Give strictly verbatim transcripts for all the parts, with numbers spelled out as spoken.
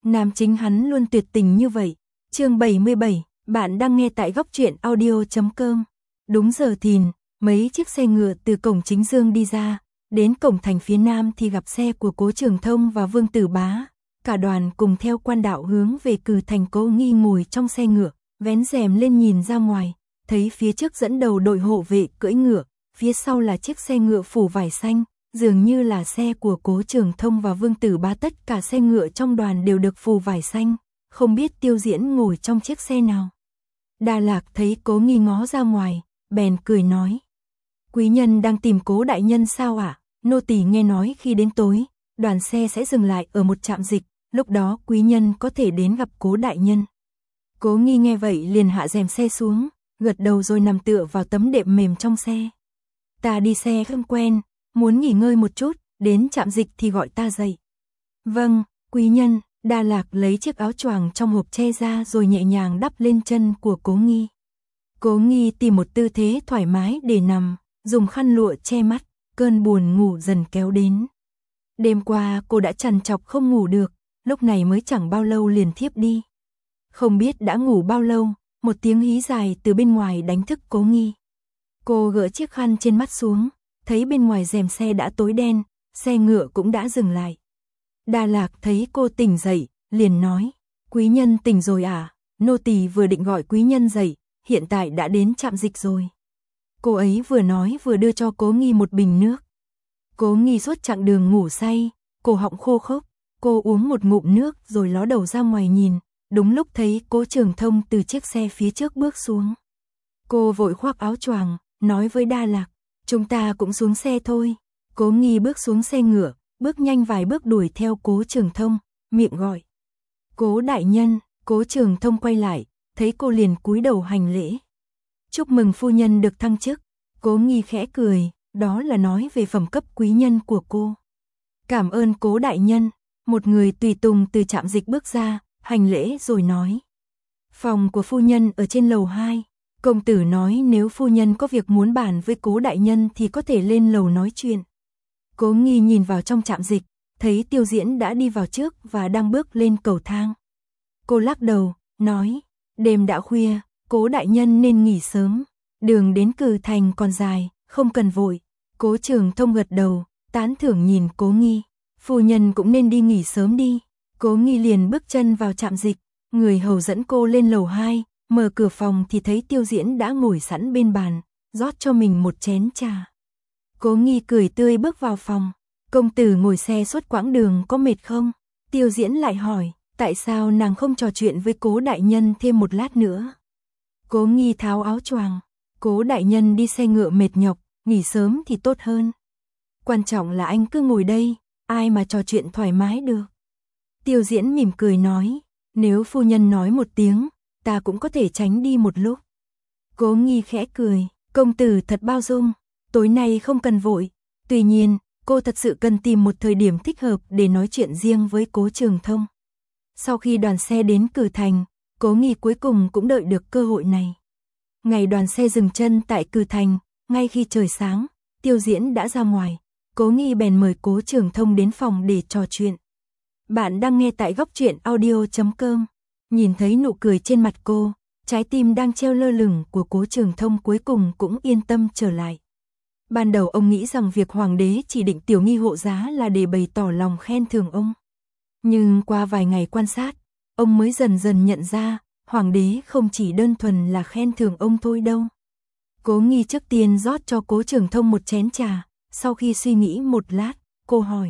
Nam chính hắn luôn tuyệt tình như vậy. Chương bảy mươi bảy, bạn đang nghe tại góc truyện audio chấm com. Đúng giờ thìn, mấy chiếc xe ngựa từ cổng chính dương đi ra, đến cổng thành phía nam thì gặp xe của Cố Trường Thông và Vương Tử Bá. Cả đoàn cùng theo quan đạo hướng về Cừ Thành. Cố Nghi ngồi trong xe ngựa, vén rèm lên nhìn ra ngoài, thấy phía trước dẫn đầu đội hộ vệ cưỡi ngựa, phía sau là chiếc xe ngựa phủ vải xanh, dường như là xe của Cố Trường Thông và Vương Tử Bá. Tất cả xe ngựa trong đoàn đều được phủ vải xanh, không biết Tiêu Diễn ngồi trong chiếc xe nào. Đà Lạc thấy Cố Nghi ngó ra ngoài, bèn cười nói: "Quý nhân đang tìm Cố đại nhân sao ạ? À? Nô tỳ nghe nói khi đến tối, đoàn xe sẽ dừng lại ở một trạm dịch, lúc đó quý nhân có thể đến gặp Cố đại nhân." Cố Nghi nghe vậy liền hạ rèm xe xuống, gật đầu rồi nằm tựa vào tấm đệm mềm trong xe. "Ta đi xe không quen, muốn nghỉ ngơi một chút, đến trạm dịch thì gọi ta dậy." "Vâng, quý nhân." Đà Lạc lấy chiếc áo choàng trong hộp che ra rồi nhẹ nhàng đắp lên chân của Cố Nghi. Cố Nghi tìm một tư thế thoải mái để nằm, dùng khăn lụa che mắt, cơn buồn ngủ dần kéo đến. Đêm qua cô đã trằn trọc không ngủ được, lúc này mới chẳng bao lâu liền thiếp đi. Không biết đã ngủ bao lâu, một tiếng hí dài từ bên ngoài đánh thức Cố Nghi. Cô gỡ chiếc khăn trên mắt xuống, thấy bên ngoài rèm xe đã tối đen, xe ngựa cũng đã dừng lại. Đà Lạc thấy cô tỉnh dậy, liền nói: "Quý nhân tỉnh rồi à? Nô tỳ vừa định gọi quý nhân dậy, hiện tại đã đến trạm dịch rồi." Cô ấy vừa nói vừa đưa cho Cố Nghi một bình nước. Cố Nghi suốt chặng đường ngủ say, cổ họng khô khốc, cô uống một ngụm nước rồi ló đầu ra ngoài nhìn, đúng lúc thấy Cố Trường Thông từ chiếc xe phía trước bước xuống. Cô vội khoác áo choàng, nói với Đà Lạc: "Chúng ta cũng xuống xe thôi." Cố Nghi bước xuống xe ngựa, bước nhanh vài bước đuổi theo Cố Trường Thông, miệng gọi: "Cố đại nhân." Cố Trường Thông quay lại, thấy cô liền cúi đầu hành lễ: "Chúc mừng phu nhân được thăng chức." Cố Nghi khẽ cười, đó là nói về phẩm cấp quý nhân của cô. "Cảm ơn Cố đại nhân." Một người tùy tùng từ trạm dịch bước ra, hành lễ rồi nói: "Phòng của phu nhân ở trên lầu hai. Công tử nói nếu phu nhân có việc muốn bàn với Cố đại nhân thì có thể lên lầu nói chuyện." Cố Nghi nhìn vào trong trạm dịch, thấy Tiêu Diễn đã đi vào trước và đang bước lên cầu thang. Cô lắc đầu, nói: "Đêm đã khuya, Cố đại nhân nên nghỉ sớm. Đường đến Cừ Thành còn dài, không cần vội." Cố Trường Thông gật đầu, tán thưởng nhìn Cố Nghi: "Phu nhân cũng nên đi nghỉ sớm đi." Cố Nghi liền bước chân vào trạm dịch, người hầu dẫn cô lên lầu hai, mở cửa phòng thì thấy Tiêu Diễn đã ngồi sẵn bên bàn, rót cho mình một chén trà. Cố Nghi cười tươi bước vào phòng. "Công tử ngồi xe suốt quãng đường có mệt không?" Tiêu Diễn lại hỏi, tại sao nàng không trò chuyện với Cố đại nhân thêm một lát nữa. Cố Nghi tháo áo choàng: "Cố đại nhân đi xe ngựa mệt nhọc, nghỉ sớm thì tốt hơn. Quan trọng là anh cứ ngồi đây, ai mà trò chuyện thoải mái được." Tiêu Diễn mỉm cười nói: "Nếu phu nhân nói một tiếng, ta cũng có thể tránh đi một lúc." Cố Nghi khẽ cười: "Công tử thật bao dung, tối nay không cần vội." Tuy nhiên, cô thật sự cần tìm một thời điểm thích hợp để nói chuyện riêng với Cố Trường Thông. Sau khi đoàn xe đến Cừ Thành, Cố Nghi cuối cùng cũng đợi được cơ hội này. Ngày đoàn xe dừng chân tại Cừ Thành, ngay khi trời sáng, Tiêu Diễn đã ra ngoài. Cố Nghi bèn mời Cố Trường Thông đến phòng để trò chuyện. Bạn đang nghe tại góc truyện audio chấm com. Nhìn thấy nụ cười trên mặt cô, trái tim đang treo lơ lửng của Cố Trường Thông cuối cùng cũng yên tâm trở lại. Ban đầu ông nghĩ rằng việc hoàng đế chỉ định Tiểu Nghi hộ giá là để bày tỏ lòng khen thưởng ông. Nhưng qua vài ngày quan sát, ông mới dần dần nhận ra, hoàng đế không chỉ đơn thuần là khen thưởng ông thôi đâu. Cố Nghi trước tiên rót cho Cố Trường Thông một chén trà, sau khi suy nghĩ một lát, cô hỏi: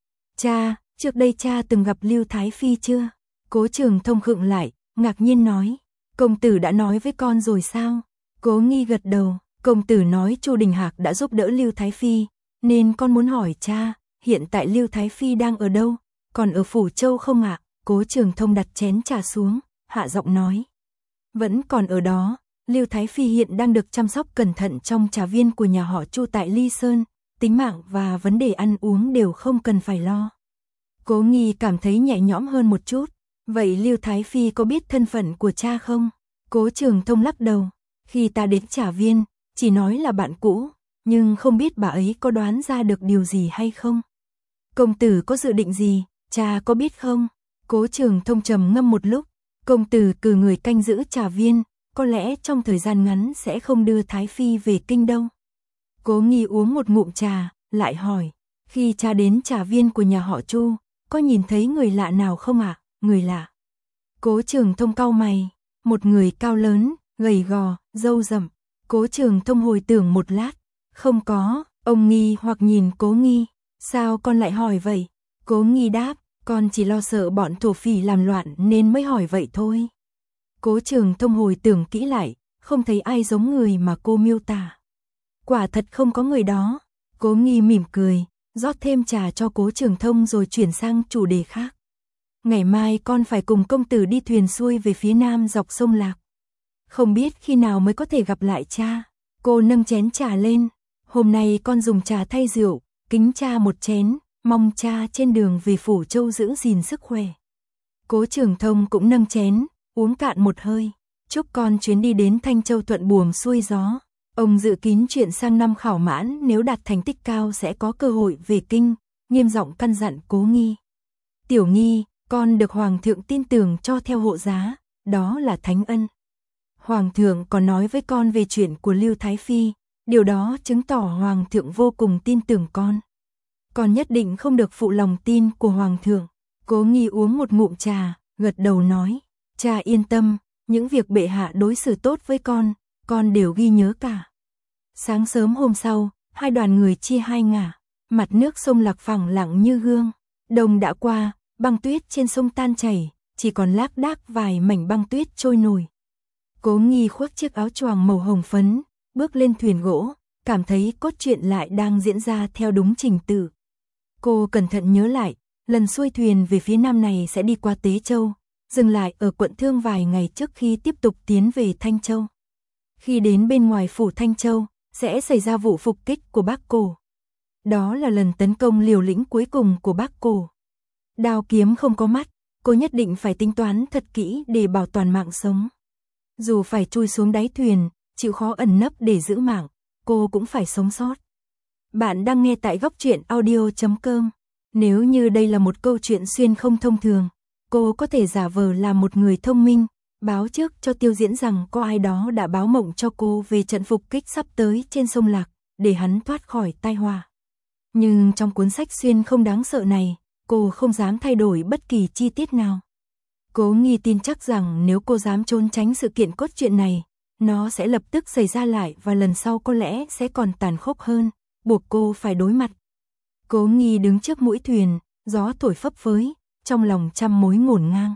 "Cha, trước đây cha từng gặp Lưu Thái Phi chưa?" Cố Trường Thông khựng lại, ngạc nhiên nói: "Công tử đã nói với con rồi sao?" Cố Nghi gật đầu: "Công tử nói Chu Đình Hạc đã giúp đỡ Lưu Thái Phi, nên con muốn hỏi cha, hiện tại Lưu Thái Phi đang ở đâu, còn ở Phủ Châu không ạ?" Cố Trường Thông đặt chén trà xuống, hạ giọng nói: "Vẫn còn ở đó, Lưu Thái Phi hiện đang được chăm sóc cẩn thận trong trà viên của nhà họ Chu tại Ly Sơn, tính mạng và vấn đề ăn uống đều không cần phải lo." Cố Nghi cảm thấy nhẹ nhõm hơn một chút. "Vậy Lưu Thái Phi có biết thân phận của cha không?" Cố Trường Thông lắc đầu: "Khi ta đến trà viên, chỉ nói là bạn cũ, nhưng không biết bà ấy có đoán ra được điều gì hay không." "Công tử có dự định gì, cha có biết không?" Cố Trường Thông trầm ngâm một lúc, công tử cử người canh giữ trà viên, có lẽ trong thời gian ngắn sẽ không đưa Thái Phi về kinh đâu. Cố Nghi uống một ngụm trà, lại hỏi, khi cha đến trà viên của nhà họ Chu, có nhìn thấy người lạ nào không ạ? À? Người lạ. Cố Trường Thông cau mày, một người cao lớn, gầy gò, râu rậm. Cố Trường Thông hồi tưởng một lát, không có. Ông nghi hoặc nhìn Cố Nghi, sao con lại hỏi vậy? Cố Nghi đáp, con chỉ lo sợ bọn thổ phỉ làm loạn nên mới hỏi vậy thôi. Cố Trường Thông hồi tưởng kỹ lại, không thấy ai giống người mà cô miêu tả. Quả thật không có người đó. Cố Nghi mỉm cười, rót thêm trà cho Cố Trường Thông rồi chuyển sang chủ đề khác. Ngày mai con phải cùng công tử đi thuyền xuôi về phía nam dọc sông Lạc. Không biết khi nào mới có thể gặp lại cha. Cô nâng chén trà lên. Hôm nay con dùng trà thay rượu, kính cha một chén, mong cha trên đường về Phủ Châu giữ gìn sức khỏe. Cố Trường Thông cũng nâng chén, uống cạn một hơi. Chúc con chuyến đi đến Thanh Châu thuận buồm xuôi gió. Ông dự kín chuyện sang năm khảo mãn nếu đạt thành tích cao sẽ có cơ hội về kinh, nghiêm giọng căn dặn Cố Nghi. Tiểu Nghi, con được Hoàng thượng tin tưởng cho theo hộ giá, đó là thánh ân. Hoàng thượng còn nói với con về chuyện của Lưu Thái Phi, điều đó chứng tỏ Hoàng thượng vô cùng tin tưởng con. Con nhất định không được phụ lòng tin của Hoàng thượng. Cố Nghi uống một ngụm trà, gật đầu nói, cha yên tâm, những việc bệ hạ đối xử tốt với con, con đều ghi nhớ cả. Sáng sớm hôm sau, hai đoàn người chia hai ngả, mặt nước sông Lạc phẳng lặng như gương. Đông đã qua, băng tuyết trên sông tan chảy, chỉ còn lác đác vài mảnh băng tuyết trôi nổi. Cố Nghi khoác chiếc áo choàng màu hồng phấn, bước lên thuyền gỗ, cảm thấy cốt truyện lại đang diễn ra theo đúng trình tự. Cô cẩn thận nhớ lại, lần xuôi thuyền về phía nam này sẽ đi qua Tế Châu, dừng lại ở quận Thương vài ngày trước khi tiếp tục tiến về Thanh Châu. Khi đến bên ngoài phủ Thanh Châu, sẽ xảy ra vụ phục kích của Bác Cổ. Đó là lần tấn công liều lĩnh cuối cùng của Bác Cổ. Đao kiếm không có mắt, cô nhất định phải tính toán thật kỹ để bảo toàn mạng sống. Dù phải chui xuống đáy thuyền, chịu khó ẩn nấp để giữ mạng, cô cũng phải sống sót. Bạn đang nghe tại góc truyện audio chấm com. Nếu như đây là một câu chuyện xuyên không thông thường, cô có thể giả vờ là một người thông minh, báo trước cho Tiêu Diễn rằng có ai đó đã báo mộng cho cô về trận phục kích sắp tới trên sông Lạc, để hắn thoát khỏi tai họa. Nhưng trong cuốn sách xuyên không đáng sợ này, cô không dám thay đổi bất kỳ chi tiết nào. Cố Nghi tin chắc rằng nếu cô dám trốn tránh sự kiện cốt truyện này, nó sẽ lập tức xảy ra lại và lần sau có lẽ sẽ còn tàn khốc hơn, buộc cô phải đối mặt. Cố Nghi đứng trước mũi thuyền, gió thổi phấp phới, trong lòng trăm mối ngổn ngang.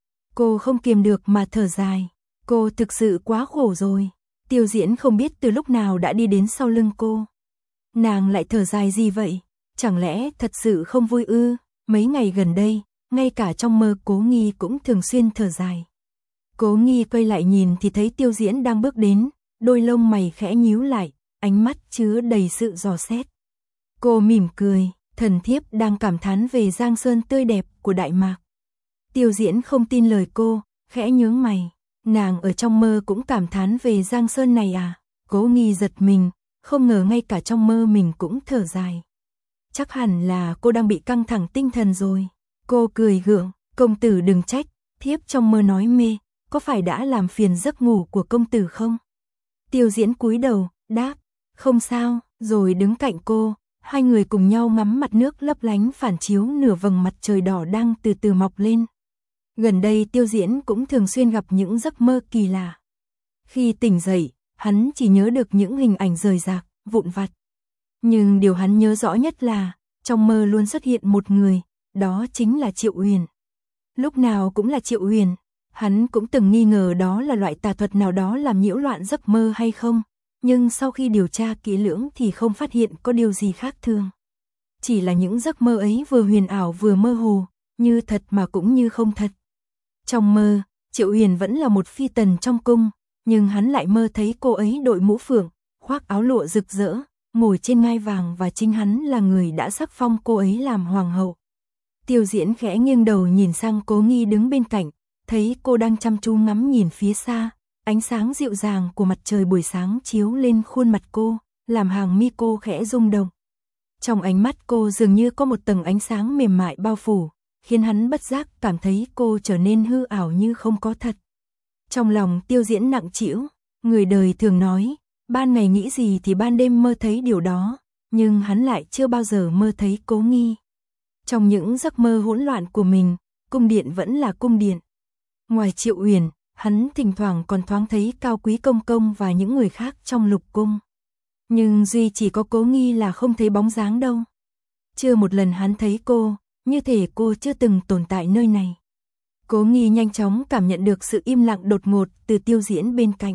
Cô không kiềm được mà thở dài, cô thực sự quá khổ rồi. Tiêu Diễn không biết từ lúc nào đã đi đến sau lưng cô. Nàng lại thở dài gì vậy? Chẳng lẽ thật sự không vui ư? Mấy ngày gần đây, ngay cả trong mơ Cố Nghi cũng thường xuyên thở dài. Cố Nghi quay lại nhìn thì thấy Tiêu Diễn đang bước đến, đôi lông mày khẽ nhíu lại, ánh mắt chứa đầy sự dò xét. Cô mỉm cười, thần thiếp đang cảm thán về Giang Sơn tươi đẹp của Đại Mạc. Tiêu Diễn không tin lời cô, khẽ nhướng mày. Nàng ở trong mơ cũng cảm thán về Giang Sơn này à? Cố Nghi giật mình, không ngờ ngay cả trong mơ mình cũng thở dài. Chắc hẳn là cô đang bị căng thẳng tinh thần rồi. Cô cười gượng, công tử đừng trách, thiếp trong mơ nói mê, có phải đã làm phiền giấc ngủ của công tử không? Tiêu Diễn cúi đầu, đáp, không sao, rồi đứng cạnh cô, hai người cùng nhau ngắm mặt nước lấp lánh phản chiếu nửa vầng mặt trời đỏ đang từ từ mọc lên. Gần đây Tiêu Diễn cũng thường xuyên gặp những giấc mơ kỳ lạ. Khi tỉnh dậy, hắn chỉ nhớ được những hình ảnh rời rạc, vụn vặt. Nhưng điều hắn nhớ rõ nhất là, trong mơ luôn xuất hiện một người, đó chính là Triệu Uyển. Lúc nào cũng là Triệu Uyển, hắn cũng từng nghi ngờ đó là loại tà thuật nào đó làm nhiễu loạn giấc mơ hay không, nhưng sau khi điều tra kỹ lưỡng thì không phát hiện có điều gì khác thường. Chỉ là những giấc mơ ấy vừa huyền ảo vừa mơ hồ, như thật mà cũng như không thật. Trong mơ, Triệu Uyển vẫn là một phi tần trong cung, nhưng hắn lại mơ thấy cô ấy đội mũ phượng, khoác áo lụa rực rỡ, ngồi trên ngai vàng và chính hắn là người đã sắc phong cô ấy làm hoàng hậu. Tiêu Diễn khẽ nghiêng đầu nhìn sang Cố Nghi đứng bên cạnh, thấy cô đang chăm chú ngắm nhìn phía xa, ánh sáng dịu dàng của mặt trời buổi sáng chiếu lên khuôn mặt cô, làm hàng mi cô khẽ rung động. Trong ánh mắt cô dường như có một tầng ánh sáng mềm mại bao phủ, khiến hắn bất giác cảm thấy cô trở nên hư ảo như không có thật. Trong lòng Tiêu Diễn nặng trĩu, người đời thường nói, ban ngày nghĩ gì thì ban đêm mơ thấy điều đó, nhưng hắn lại chưa bao giờ mơ thấy Cố Nghi. Trong những giấc mơ hỗn loạn của mình, cung điện vẫn là cung điện. Ngoài Triệu Uyển, hắn thỉnh thoảng còn thoáng thấy Cao Quý công công và những người khác trong lục cung. Nhưng duy chỉ có Cố Nghi là không thấy bóng dáng đâu. Chưa một lần hắn thấy cô, như thể cô chưa từng tồn tại nơi này. Cố Nghi nhanh chóng cảm nhận được sự im lặng đột ngột từ Tiêu Diễn bên cạnh.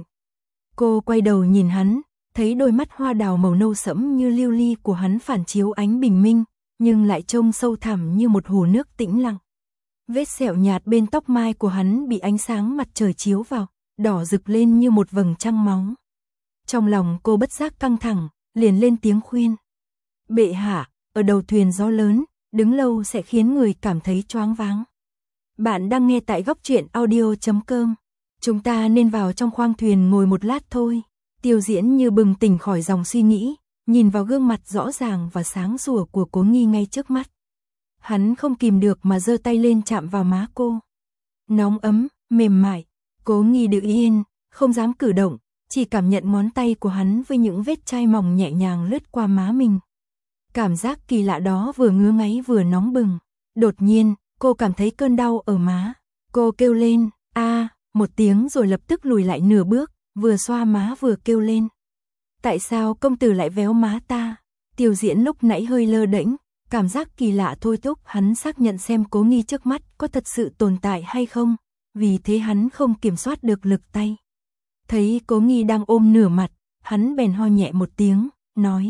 Cô quay đầu nhìn hắn, thấy đôi mắt hoa đào màu nâu sẫm như lưu ly của hắn phản chiếu ánh bình minh, nhưng lại trông sâu thẳm như một hồ nước tĩnh lặng. Vết sẹo nhạt bên tóc mai của hắn bị ánh sáng mặt trời chiếu vào, đỏ rực lên như một vầng trăng máu. Trong lòng cô bất giác căng thẳng, liền lên tiếng khuyên. Bệ hạ, ở đầu thuyền gió lớn, đứng lâu sẽ khiến người cảm thấy choáng váng. Bạn đang nghe tại góc truyện audio chấm com. Chúng ta nên vào trong khoang thuyền ngồi một lát thôi. Tiêu Diễn như bừng tỉnh khỏi dòng suy nghĩ, nhìn vào gương mặt rõ ràng và sáng sủa của Cố Nghi ngay trước mắt. Hắn không kìm được mà giơ tay lên chạm vào má cô. Nóng ấm, mềm mại. Cố Nghi đứng yên, không dám cử động, chỉ cảm nhận ngón tay của hắn với những vết chai mỏng nhẹ nhàng lướt qua má mình. Cảm giác kỳ lạ đó vừa ngứa ngáy vừa nóng bừng. Đột nhiên, cô cảm thấy cơn đau ở má. Cô kêu lên, a, một tiếng rồi lập tức lùi lại nửa bước, vừa xoa má vừa kêu lên. Tại sao công tử lại véo má ta? Tiêu Diễn lúc nãy hơi lơ đễnh, cảm giác kỳ lạ thôi thúc hắn xác nhận xem Cố Nghi trước mắt có thật sự tồn tại hay không, vì thế hắn không kiểm soát được lực tay. Thấy Cố Nghi đang ôm nửa mặt, hắn bèn ho nhẹ một tiếng, nói.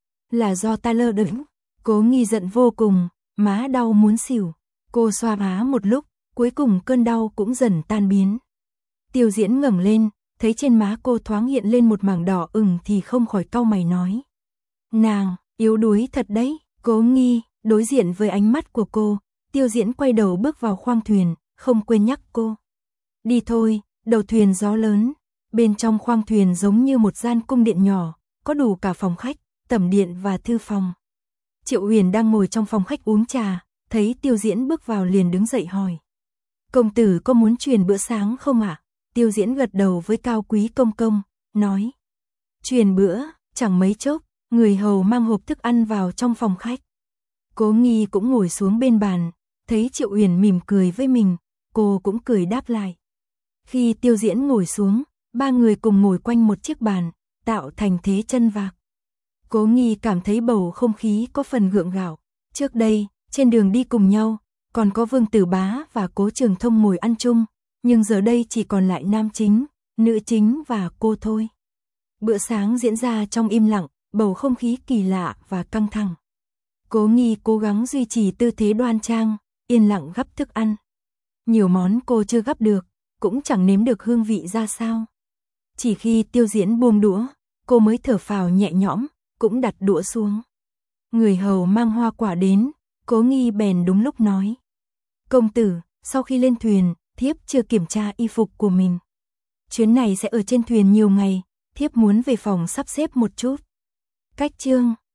Là do ta lơ đễnh. Cố Nghi giận vô cùng, má đau muốn xỉu. Cô xoa má một lúc, cuối cùng cơn đau cũng dần tan biến. Tiêu Diễn ngẩng lên, thấy trên má cô thoáng hiện lên một mảng đỏ ửng thì không khỏi cau mày nói. Nàng, yếu đuối thật đấy. Cố Nghi, đối diện với ánh mắt của cô, Tiêu Diễn quay đầu bước vào khoang thuyền, không quên nhắc cô. Đi thôi, đầu thuyền gió lớn. Bên trong khoang thuyền giống như một gian cung điện nhỏ, có đủ cả phòng khách, tẩm điện và thư phòng. Triệu Uyển đang ngồi trong phòng khách uống trà, thấy Tiêu Diễn bước vào liền đứng dậy hỏi. Công tử có muốn truyền bữa sáng không ạ? Tiêu Diễn gật đầu với Cao Quý công công, nói. Truyền bữa, chẳng mấy chốc, người hầu mang hộp thức ăn vào trong phòng khách. Cố Nghi cũng ngồi xuống bên bàn, thấy Triệu Uyển mỉm cười với mình, cô cũng cười đáp lại. Khi Tiêu Diễn ngồi xuống, ba người cùng ngồi quanh một chiếc bàn, tạo thành thế chân vạc. Cố Nghi cảm thấy bầu không khí có phần gượng gạo. Trước đây, trên đường đi cùng nhau, còn có Vương Tử Bá và Cố Trường Thông ngồi ăn chung, nhưng giờ đây chỉ còn lại nam chính, nữ chính và cô thôi. Bữa sáng diễn ra trong im lặng, bầu không khí kỳ lạ và căng thẳng. Cố Nghi cố gắng duy trì tư thế đoan trang, yên lặng gắp thức ăn. Nhiều món cô chưa gắp được, cũng chẳng nếm được hương vị ra sao. Chỉ khi Tiêu Diễn buông đũa, cô mới thở phào nhẹ nhõm, cũng đặt đũa xuống. Người hầu mang hoa quả đến, Cố Nghi bèn đúng lúc nói. Công tử, sau khi lên thuyền, thiếp chưa kiểm tra y phục của mình. Chuyến này sẽ ở trên thuyền nhiều ngày, thiếp muốn về phòng sắp xếp một chút. Cách chương